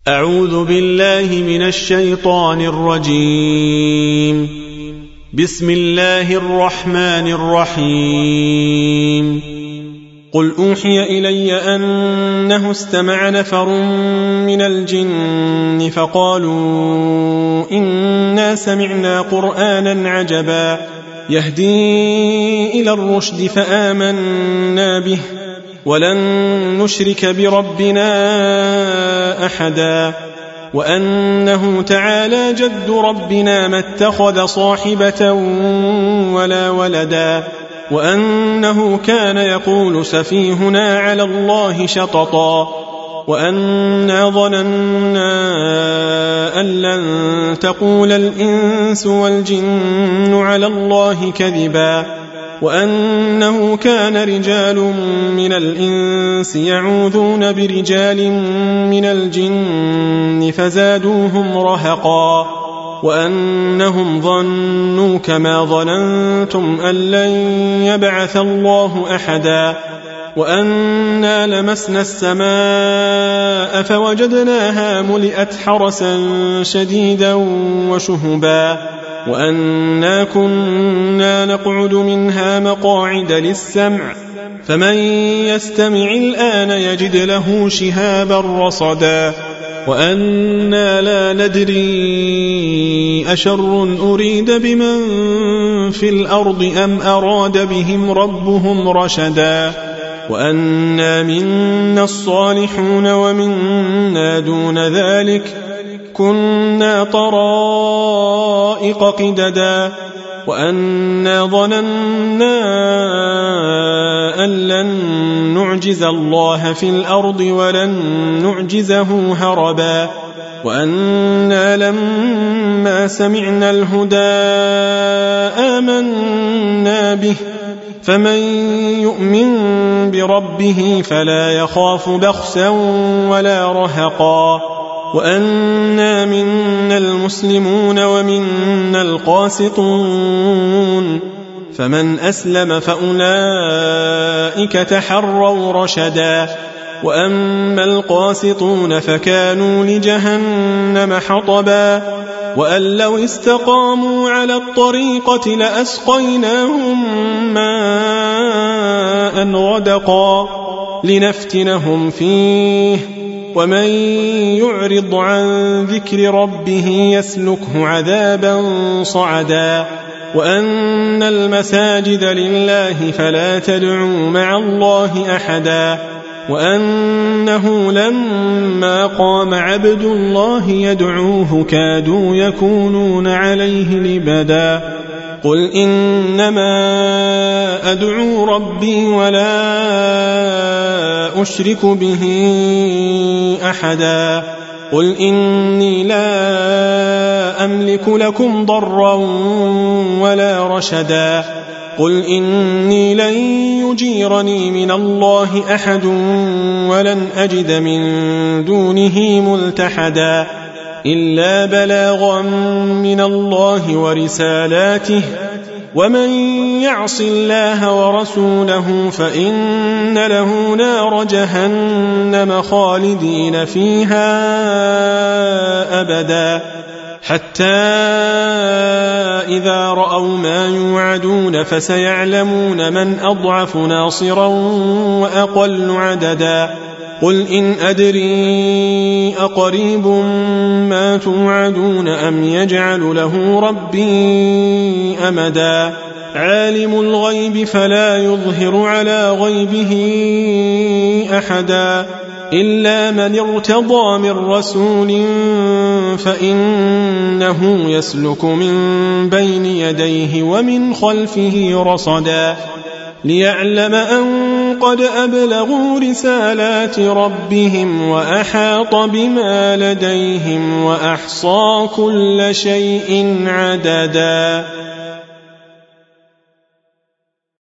أعوذ بالله من الشيطان الرجيم. بسم الله الرحمن الرحيم. قل أوحي إلي أنه استمع نفر من الجن فقالوا إنا سمعنا قرآنا عجبا يهدي إلى الرشد فآمنا به ولن نشرك بربنا أحدا وأنه تعالى جد ربنا ما اتخذ صاحبة ولا ولدا وأنه كان يقول سفيهنا على الله شططا وأنا ظننا أن لن تقول الإنس والجن على الله كذبا وأنه كان رجال من الإنس يعوذون برجال من الجن فزادوهم رهقا وأنهم ظنوا كما ظننتم أن لن يبعث الله أحدا وأنا لمسنا السماء فوجدناها ملئت حرسا شديدا وشهبا وأنا كنا نقعد منها مقاعد للسمع فمن يستمع الآن يجد له شهابا رصدا وأنا لا ندري أشر أريد بمن في الأرض أم أراد بهم ربهم رشدا وأنا منا الصالحون ومنا دون ذلك كنا طرائق قددا وأنا ظننا أن لن نعجز الله في الأرض ولن نعجزه هربا وأنا لما سمعنا الهدى آمنا به فمن يؤمن بربه فلا يخاف بخسا ولا رهقا وأنا منا المسلمون ومنا القاسطون فمن أسلم فأولئك تحروا رشدا وأما القاسطون فكانوا لجهنم حطبا وأن لو استقاموا على الطريقة لأسقيناهم ماء غدقا لنفتنهم فيه ومن يعرض عن ذكر ربه يسلكه عذابا صعدا وأن المساجد لله فلا تدعوا مع الله أحدا وأنه لما قام عبد الله يدعوه كادوا يكونون عليه لبدا قل إنما أدعو ربي ولا أشرك به أحدا قل إني لا أملك لكم ضرا ولا رشدا قل إني لن يجيرني من الله أحد ولن أجد من دونه ملتحدا إلا بلاغا من الله ورسالاته ومن يعص الله ورسوله فإن له نار جهنم خالدين فيها أبدا حتى إذا رأوا ما يوعدون فسيعلمون من أضعف ناصرا وأقل عددا قل إن أدري أقريب ما توعدون أم يجعل له ربي أمدا عالم الغيب فلا يظهر على غيبه أحدا إلا من ارتضى من رسول فإنه يسلك من بين يديه ومن خلفه رصدا ليعلم أن قد أبلغوا رسالات ربهم وأحاط بما لديهم وأحصى كل شيء عددا